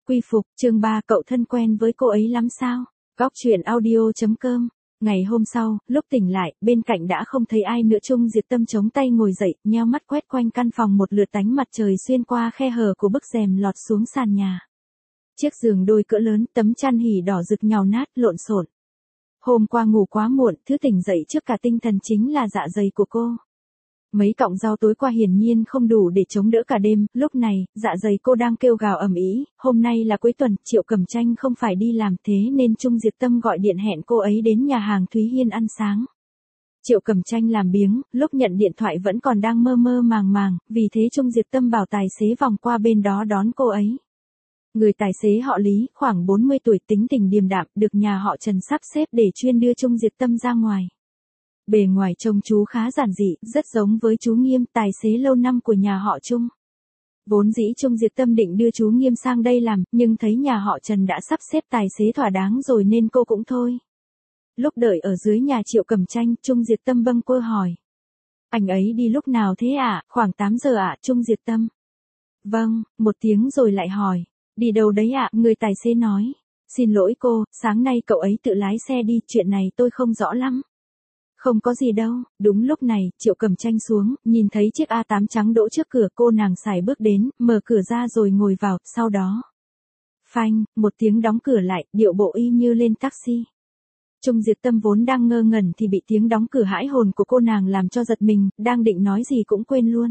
Quy phục, chương 3, cậu thân quen với cô ấy lắm sao? Góc truyện audio.com. Ngày hôm sau, lúc tỉnh lại, bên cạnh đã không thấy ai nữa. Trung Diệp Tâm chống tay ngồi dậy, nheo mắt quét quanh căn phòng một lượt, ánh mặt trời xuyên qua khe hở của bức rèm lọt xuống sàn nhà. Chiếc giường đôi cỡ lớn, tấm chăn hỉ đỏ rực nhàu nát, lộn xộn. Hôm qua ngủ quá muộn, thứ tỉnh dậy trước cả tinh thần chính là dạ dày của cô. Mấy cọng rau tối qua hiển nhiên không đủ để chống đỡ cả đêm, lúc này, dạ dày cô đang kêu gào ầm ĩ. Hôm nay là cuối tuần, Triệu Cẩm Tranh không phải đi làm, thế nên Trung Diệp Tâm gọi điện hẹn cô ấy đến nhà hàng Thúy Hiên ăn sáng. Triệu Cẩm Tranh làm biếng, lúc nhận điện thoại vẫn còn đang mơ mơ màng màng, vì thế Trung Diệp Tâm bảo tài xế vòng qua bên đó đón cô ấy. Người tài xế họ Lý, khoảng 40 tuổi, tính tình điềm đạm, được nhà họ Trần sắp xếp để chuyên đưa Trung Diệp Tâm ra ngoài. Bề ngoài trông chú khá giản dị, rất giống với chú Nghiêm, tài xế lâu năm của nhà họ Trung. Vốn dĩ Trung Diệp Tâm định đưa chú Nghiêm sang đây làm, nhưng thấy nhà họ Trần đã sắp xếp tài xế thỏa đáng rồi nên cô cũng thôi. Lúc đợi ở dưới nhà Triệu Cẩm Tranh, Trung Diệp Tâm bâng quơ hỏi. Anh ấy đi lúc nào thế ạ? Khoảng 8 giờ ạ, Trung Diệp Tâm. Vâng, một tiếng rồi lại hỏi. Đi đâu đấy ạ? Người tài xế nói. Xin lỗi cô, sáng nay cậu ấy tự lái xe đi, chuyện này tôi không rõ lắm. Không có gì đâu. Đúng lúc này, Triệu Cẩm Tranh xuống, nhìn thấy chiếc A8 trắng đỗ trước cửa, cô nàng sải bước đến, mở cửa ra rồi ngồi vào, sau đó. Phanh, một tiếng đóng cửa lại, điệu bộ y như lên taxi. Trung Diệp Tâm vốn đang ngơ ngẩn thì bị tiếng đóng cửa hãi hồn của cô nàng làm cho giật mình, đang định nói gì cũng quên luôn.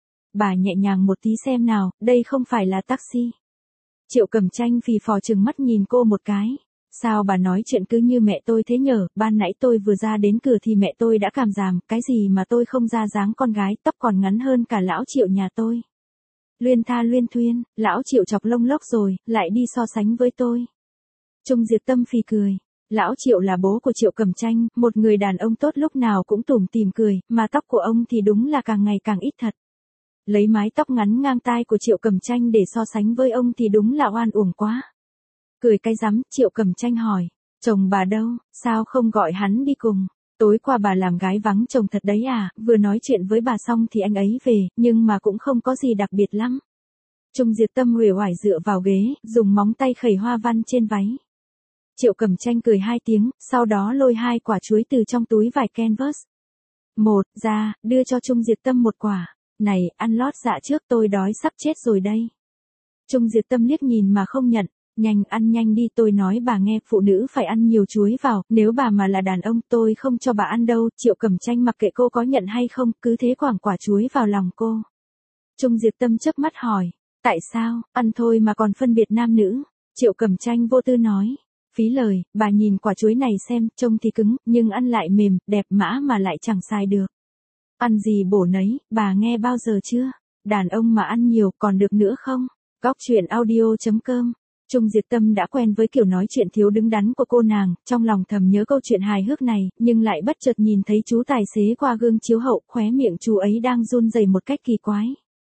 Bà nhẹ nhàng một tí xem nào, đây không phải là taxi. Triệu Cẩm Tranh phì phò trừng mắt nhìn cô một cái. Sao bà nói chuyện cứ như mẹ tôi thế nhở, ban nãy tôi vừa ra đến cửa thì mẹ tôi đã cảm giảm, cái gì mà tôi không ra dáng con gái, tóc còn ngắn hơn cả lão Triệu nhà tôi. Luyên tha luyên thuyên, lão Triệu chọc lông lốc rồi, lại đi so sánh với tôi. Trung Diệp Tâm phì cười. Lão Triệu là bố của Triệu Cẩm Tranh, một người đàn ông tốt lúc nào cũng tủm tỉm cười, mà tóc của ông thì đúng là càng ngày càng ít thật. Lấy mái tóc ngắn ngang tai của Triệu Cẩm Tranh để so sánh với ông thì đúng là oan uổng quá. Cười cái rắm, Triệu Cẩm Tranh hỏi, chồng bà đâu, sao không gọi hắn đi cùng? Tối qua bà làm gái vắng chồng thật đấy à? Vừa nói chuyện với bà xong thì anh ấy về, nhưng mà cũng không có gì đặc biệt lắm. Trung Diệp Tâm uể oải dựa vào ghế, dùng móng tay khẩy hoa văn trên váy. Triệu Cẩm Tranh cười hai tiếng, sau đó lôi 2 quả chuối từ trong túi vải canvas. Một, ra, đưa cho Trung Diệp Tâm 1 quả. Này, ăn lót dạ trước, tôi đói sắp chết rồi đây. Trung Diệp Tâm liếc nhìn mà không nhận. Nhanh, ăn nhanh đi, tôi nói bà nghe, phụ nữ phải ăn nhiều chuối vào, nếu bà mà là đàn ông tôi không cho bà ăn đâu. Triệu Cẩm Tranh mặc kệ cô có nhận hay không, cứ thế quẳng quả chuối vào lòng cô. Trung Diệp Tâm chớp mắt hỏi, tại sao, ăn thôi mà còn phân biệt nam nữ? Triệu Cẩm Tranh vô tư nói, phí lời, bà nhìn quả chuối này xem, trông thì cứng, nhưng ăn lại mềm, đẹp mà lại chẳng xài được. Ăn gì bổ nấy, bà nghe bao giờ chưa? Đàn ông mà ăn nhiều còn được nữa không? Góc truyện audio.com. Trung Diệp Tâm đã quen với kiểu nói chuyện thiếu đứng đắn của cô nàng, trong lòng thầm nhớ câu chuyện hài hước này, nhưng lại bất chợt nhìn thấy chú tài xế qua gương chiếu hậu, khóe miệng chú ấy đang run rẩy một cách kỳ quái.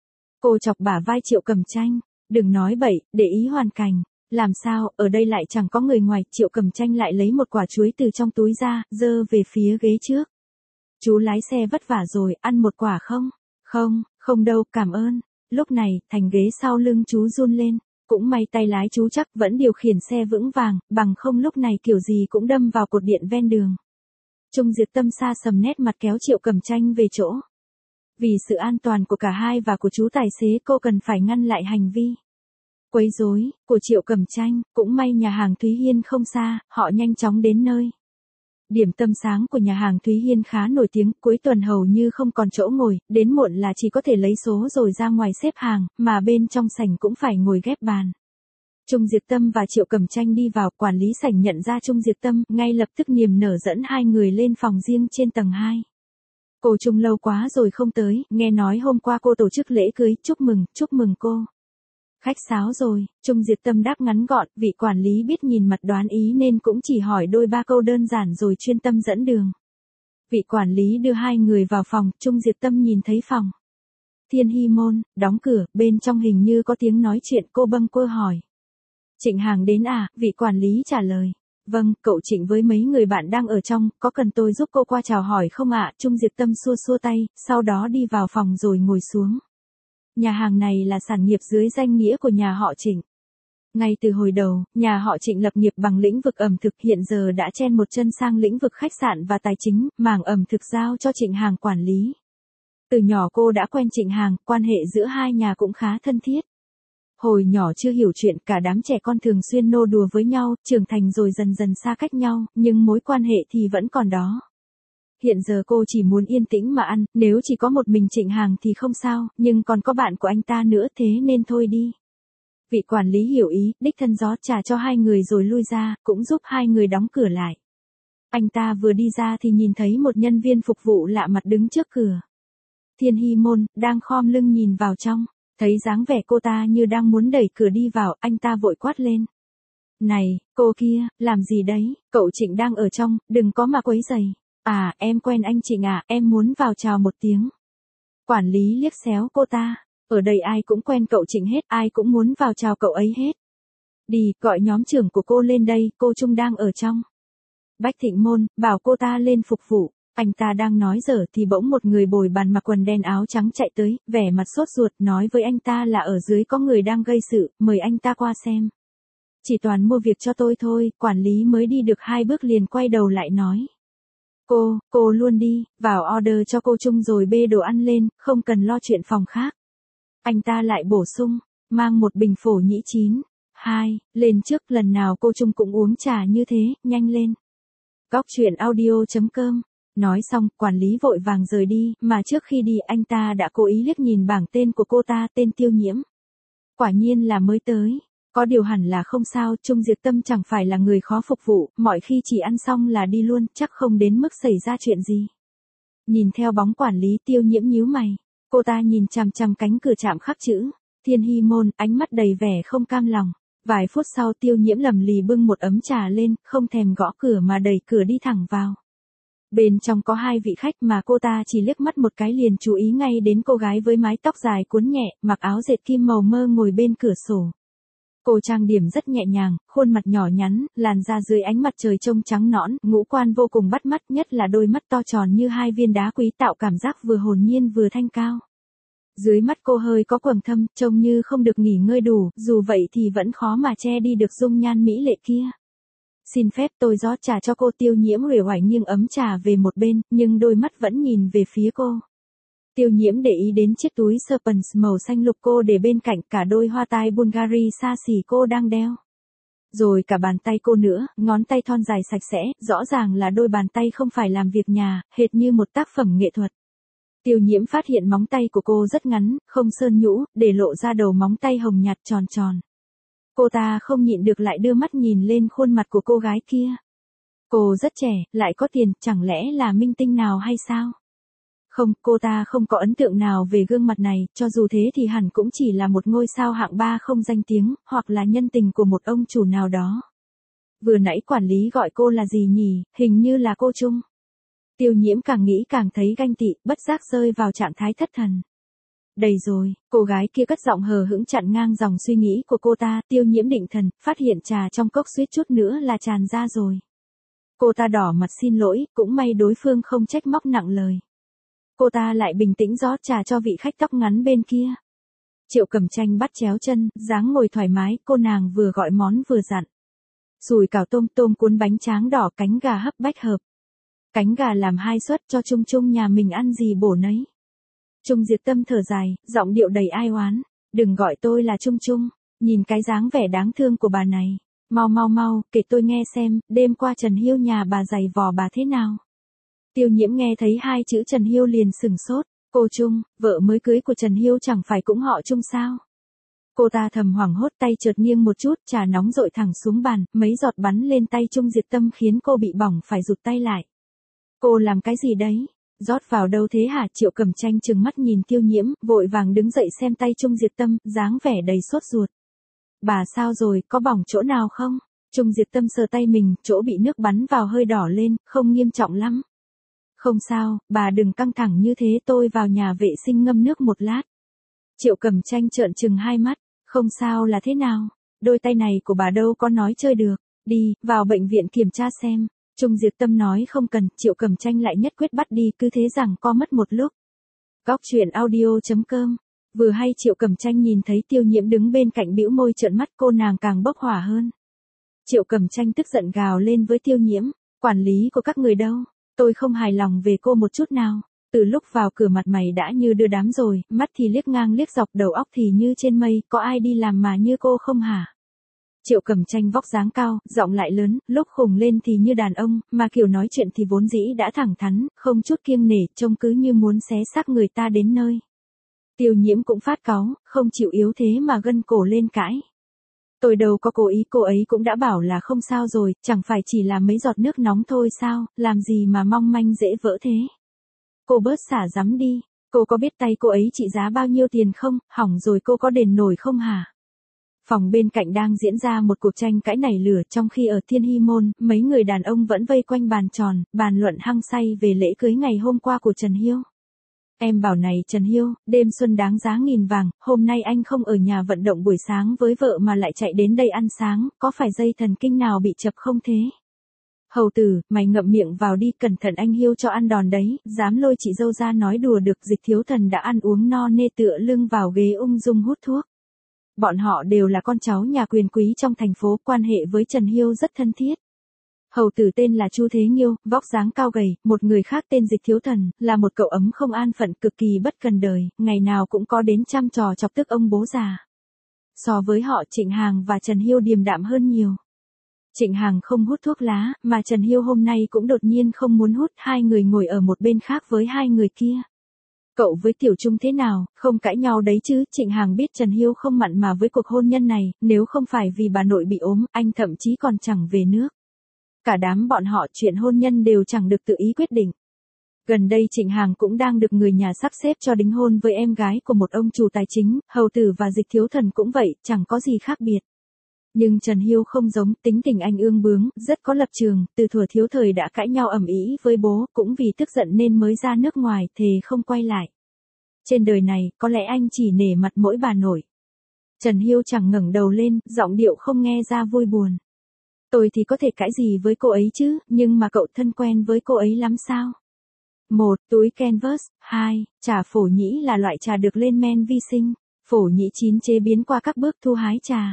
Cô chọc bả vai Triệu Cẩm Tranh, đừng nói bậy, để ý hoàn cảnh. Làm sao, ở đây lại chẳng có người ngoài. Triệu Cẩm Tranh lại lấy một quả chuối từ trong túi ra, giơ về phía ghế trước. Chú lái xe vất vả rồi, ăn 1 quả không? Không, không đâu, cảm ơn. Lúc này, thành ghế sau lưng chú run lên. Cũng may tay lái chú chắc vẫn điều khiển xe vững vàng, bằng không lúc này kiểu gì cũng đâm vào cột điện ven đường. Trung Diệp Tâm xa sầm nét mặt kéo Triệu Cẩm Tranh về chỗ. Vì sự an toàn của cả hai và của chú tài xế, cô cần phải ngăn lại hành vi quấy rối của Triệu Cẩm Tranh. Cũng may nhà hàng Thúy Hiên không xa, họ nhanh chóng đến nơi. Điểm tâm sáng của nhà hàng Thúy Hiên khá nổi tiếng, cuối tuần hầu như không còn chỗ ngồi, đến muộn là chỉ có thể lấy số rồi ra ngoài xếp hàng, mà bên trong sảnh cũng phải ngồi ghép bàn. Trung Diệp Tâm và Triệu Cẩm Tranh đi vào, quản lý sảnh nhận ra Trung Diệp Tâm, ngay lập tức niềm nở dẫn 2 người lên phòng riêng trên tầng 2. Cô Trung lâu quá rồi không tới, nghe nói hôm qua cô tổ chức lễ cưới, chúc mừng cô. Khách sáo rồi, Trung Diệp Tâm đáp ngắn gọn, vị quản lý biết nhìn mặt đoán ý nên cũng chỉ hỏi đôi ba câu đơn giản rồi chuyên tâm dẫn đường. Vị quản lý đưa 2 người vào phòng, Trung Diệp Tâm nhìn thấy phòng Thiên Hy Môn, đóng cửa, bên trong hình như có tiếng nói chuyện, cô bâng quơ hỏi. Trịnh Hàng đến à? Vị quản lý trả lời. Vâng, cậu Trịnh với mấy người bạn đang ở trong, có cần tôi giúp cô qua chào hỏi không ạ? Trung Diệp Tâm xua xua tay, sau đó đi vào phòng rồi ngồi xuống. Nhà hàng này là sản nghiệp dưới danh nghĩa của nhà họ Trịnh. Ngay từ hồi đầu, nhà họ Trịnh lập nghiệp bằng lĩnh vực ẩm thực, hiện giờ đã chen một chân sang lĩnh vực khách sạn và tài chính, mảng ẩm thực giao cho Trịnh Hàng quản lý. Từ nhỏ cô đã quen Trịnh Hàng, quan hệ giữa hai nhà cũng khá thân thiết. Hồi nhỏ chưa hiểu chuyện, cả đám trẻ con thường xuyên nô đùa với nhau, trưởng thành rồi dần dần xa cách nhau, nhưng mối quan hệ thì vẫn còn đó. Hiện giờ cô chỉ muốn yên tĩnh mà ăn, nếu chỉ có một mình Trịnh Hàng thì không sao, nhưng còn có bạn của anh ta nữa, thế nên thôi đi. Vị quản lý hiểu ý, đích thân rót trà cho hai người rồi lui ra, cũng giúp hai người đóng cửa lại. Anh ta vừa đi ra thì nhìn thấy một nhân viên phục vụ lạ mặt đứng trước cửa. Thiên Hy Môn, đang khom lưng nhìn vào trong, thấy dáng vẻ cô ta như đang muốn đẩy cửa đi vào, anh ta vội quát lên. Này, cô kia, làm gì đấy, cậu Trịnh đang ở trong, đừng có mà quấy rầy. À, em quen anh Trịnh à, em muốn vào chào một tiếng. Quản lý liếc xéo cô ta, ở đây ai cũng quen cậu Trịnh hết, ai cũng muốn vào chào cậu ấy hết. Đi, gọi nhóm trưởng của cô lên đây, cô Trung đang ở trong. Bách Thịnh Môn, bảo cô ta lên phục vụ. Anh ta đang nói dở thì bỗng một người bồi bàn mặc quần đen áo trắng chạy tới, vẻ mặt sốt ruột, nói với anh ta là ở dưới có người đang gây sự, mời anh ta qua xem. Chỉ toàn mua việc cho tôi thôi, quản lý mới đi được 2 bước liền quay đầu lại nói. Cô luôn đi, vào order cho cô Trung rồi bê đồ ăn lên, không cần lo chuyện phòng khác. Anh ta lại bổ sung, mang một bình phổ nhĩ chín. 2, lên trước, lần nào cô Trung cũng uống trà như thế, nhanh lên. Góc truyện audio.com. Nói xong, quản lý vội vàng rời đi, mà trước khi đi anh ta đã cố ý liếc nhìn bảng tên của cô ta, tên Tiêu Nhiễm. Quả nhiên là mới tới. Có điều hẳn là không sao, Trung Diệt Tâm chẳng phải là người khó phục vụ, mọi khi chỉ ăn xong là đi luôn, chắc không đến mức xảy ra chuyện gì. Nhìn theo bóng quản lý, Tiêu Nhiễm nhíu mày. Cô ta nhìn chằm chằm cánh cửa chạm khắc chữ Thiên Hy Môn, ánh mắt đầy vẻ không cam lòng. Vài phút sau Tiêu Nhiễm lầm lì bưng một ấm trà lên, không thèm gõ cửa mà đẩy cửa đi thẳng vào. Bên trong có 2 vị khách mà cô ta chỉ liếc mắt một cái liền chú ý ngay đến cô gái với mái tóc dài cuốn nhẹ, mặc áo dệt kim màu mơ ngồi bên cửa sổ. Cô trang điểm rất nhẹ nhàng, khuôn mặt nhỏ nhắn, làn da dưới ánh mặt trời trông trắng nõn, ngũ quan vô cùng bắt mắt, nhất là đôi mắt to tròn như 2 viên đá quý tạo cảm giác vừa hồn nhiên vừa thanh cao. Dưới mắt cô hơi có quầng thâm, trông như không được nghỉ ngơi đủ, dù vậy thì vẫn khó mà che đi được dung nhan mỹ lệ kia. Xin phép tôi rót trà cho cô. Tiêu Nhiễm uể oải nghiêng ấm trà về một bên, nhưng đôi mắt vẫn nhìn về phía cô. Tiêu Nhiễm để ý đến chiếc túi Serpens màu xanh lục cô để bên cạnh, cả đôi hoa tai Bulgari xa xỉ cô đang đeo. Rồi cả bàn tay cô nữa, ngón tay thon dài sạch sẽ, rõ ràng là đôi bàn tay không phải làm việc nhà, hệt như một tác phẩm nghệ thuật. Tiêu Nhiễm phát hiện móng tay của cô rất ngắn, không sơn nhũ, để lộ ra đầu móng tay hồng nhạt tròn tròn. Cô ta không nhịn được lại đưa mắt nhìn lên khuôn mặt của cô gái kia. Cô rất trẻ, lại có tiền, chẳng lẽ là minh tinh nào hay sao? Không, cô ta không có ấn tượng nào về gương mặt này, cho dù thế thì hẳn cũng chỉ là một ngôi sao hạng 3 không danh tiếng, hoặc là nhân tình của một ông chủ nào đó. Vừa nãy quản lý gọi cô là gì nhỉ, hình như là cô Trung. Tiêu Nhiễm càng nghĩ càng thấy ganh tị, bất giác rơi vào trạng thái thất thần. Đầy rồi, cô gái kia cất giọng hờ hững chặn ngang dòng suy nghĩ của cô ta. Tiêu Nhiễm định thần, phát hiện trà trong cốc suýt chút nữa là tràn ra rồi. Cô ta đỏ mặt xin lỗi, cũng may đối phương không trách móc nặng lời. Cô ta lại bình tĩnh rót trà cho vị khách tóc ngắn bên kia. Triệu Cẩm Tranh bắt chéo chân, dáng ngồi thoải mái, cô nàng vừa gọi món vừa dặn. Sùi cảo tôm, tôm cuốn bánh tráng đỏ, cánh gà hấp bách hợp. Cánh gà làm 2 suất cho Trung Trung nhà mình ăn gì bổ nấy. Trung Diệt Tâm thở dài, giọng điệu đầy ai oán. Đừng gọi tôi là Trung Trung, nhìn cái dáng vẻ đáng thương của bà này. Mau, kể tôi nghe xem, đêm qua Trần Hiêu nhà bà giày vò bà thế nào. Tiêu Nhiễm nghe thấy 2 chữ Trần Hiêu liền sửng sốt. Cô Trung, vợ mới cưới của Trần Hiêu chẳng phải cũng họ Trung sao? Cô ta thầm hoảng hốt, tay chợt nghiêng một chút, trà nóng dội thẳng xuống bàn, mấy giọt bắn lên tay Trung Diệt Tâm khiến cô bị bỏng phải rụt tay lại. Cô làm cái gì đấy? Rót vào đâu thế hả? Triệu Cẩm Tranh trừng mắt nhìn Tiêu Nhiễm, vội vàng đứng dậy xem tay Trung Diệt Tâm, dáng vẻ đầy sốt ruột. Bà sao rồi, có bỏng chỗ nào không? Trung Diệt Tâm sờ tay mình, chỗ bị nước bắn vào hơi đỏ lên, không nghiêm trọng lắm. Không sao, bà đừng căng thẳng như thế, tôi vào nhà vệ sinh ngâm nước một lát. Triệu Cẩm Tranh trợn trừng hai mắt, không sao là thế nào? Đôi tay này của bà đâu có nói chơi được, đi, vào bệnh viện kiểm tra xem. Trung Diệt Tâm nói không cần, Triệu Cẩm Tranh lại nhất quyết bắt đi, cứ thế rằng co mất một lúc. Góc truyện audio.com Vừa hay Triệu Cẩm Tranh nhìn thấy Tiêu Nhiễm đứng bên cạnh bĩu môi trợn mắt, cô nàng càng bốc hỏa hơn. Triệu Cẩm Tranh tức giận gào lên với Tiêu Nhiễm, quản lý của các người đâu, tôi không hài lòng về cô một chút nào. Từ lúc vào cửa mặt mày đã như đưa đám rồi, mắt thì liếc ngang liếc dọc, đầu óc thì như trên mây, có ai đi làm mà như cô không hả? Triệu Cẩm Tranh vóc dáng cao, giọng lại lớn, lúc khùng lên thì như đàn ông, mà kiểu nói chuyện thì vốn dĩ đã thẳng thắn, không chút kiêng nể, trông cứ như muốn xé xác người ta đến nơi. Tiêu Nhiễm cũng phát cáu, không chịu yếu thế mà gân cổ lên cãi. Tôi đâu có cố ý, cô ấy cũng đã bảo là không sao rồi, chẳng phải chỉ là mấy giọt nước nóng thôi sao, làm gì mà mong manh dễ vỡ thế. Cô bớt xả rắm đi, cô có biết tay cô ấy trị giá bao nhiêu tiền không, hỏng rồi cô có đền nổi không hả? Phòng bên cạnh đang diễn ra một cuộc tranh cãi nảy lửa, trong khi ở Thiên Hy Môn, mấy người đàn ông vẫn vây quanh bàn tròn, bàn luận hăng say về lễ cưới ngày hôm qua của Trần Hiêu. Em bảo này Trần Hiêu, đêm xuân đáng giá nghìn vàng, hôm nay anh không ở nhà vận động buổi sáng với vợ mà lại chạy đến đây ăn sáng, có phải dây thần kinh nào bị chập không thế? Hầu tử, mày ngậm miệng vào đi, cẩn thận anh Hiêu cho ăn đòn đấy, dám lôi chị dâu ra nói đùa được. Dịch Thiếu Thần đã ăn uống no nê tựa lưng vào ghế ung dung hút thuốc. Bọn họ đều là con cháu nhà quyền quý trong thành phố, quan hệ với Trần Hiêu rất thân thiết. Hầu tử tên là Chu Thế Nghiêu, vóc dáng cao gầy, một người khác tên Dịch Thiếu Thần, là một cậu ấm không an phận, cực kỳ bất cần đời, ngày nào cũng có đến chăm trò chọc tức ông bố già. So với họ, Trịnh Hàng và Trần Hiêu điềm đạm hơn nhiều. Trịnh Hàng không hút thuốc lá, mà Trần Hiêu hôm nay cũng đột nhiên không muốn hút, hai người ngồi ở một bên khác với hai người kia. Cậu với Tiểu Trung thế nào, không cãi nhau đấy chứ? Trịnh Hàng biết Trần Hiêu không mặn mà với cuộc hôn nhân này, nếu không phải vì bà nội bị ốm, anh thậm chí còn chẳng về nước. Cả đám bọn họ chuyện hôn nhân đều chẳng được tự ý quyết định. Gần đây Trịnh Hàng cũng đang được người nhà sắp xếp cho đính hôn với em gái của một ông chủ tài chính, Hầu tử và Dịch Thiếu Thần cũng vậy, chẳng có gì khác biệt. Nhưng Trần Hiêu không giống, tính tình anh ương bướng, rất có lập trường, từ thuở thiếu thời đã cãi nhau ầm ĩ với bố, cũng vì tức giận nên mới ra nước ngoài, thề không quay lại. Trên đời này, có lẽ anh chỉ nể mặt mỗi bà nội. Trần Hiêu chẳng ngẩng đầu lên, giọng điệu không nghe ra vui buồn. Tôi thì có thể cãi gì với cô ấy chứ, nhưng mà cậu thân quen với cô ấy lắm sao? 1. Túi canvas. 2. Trà phổ nhĩ là loại trà được lên men vi sinh. Phổ nhĩ chín chế biến qua các bước thu hái trà.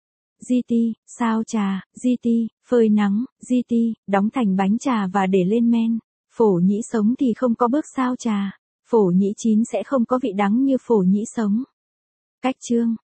GT, sao trà, GT, phơi nắng, GT, đóng thành bánh trà và để lên men. Phổ nhĩ sống thì không có bước sao trà. Phổ nhĩ chín sẽ không có vị đắng như phổ nhĩ sống. Cách chương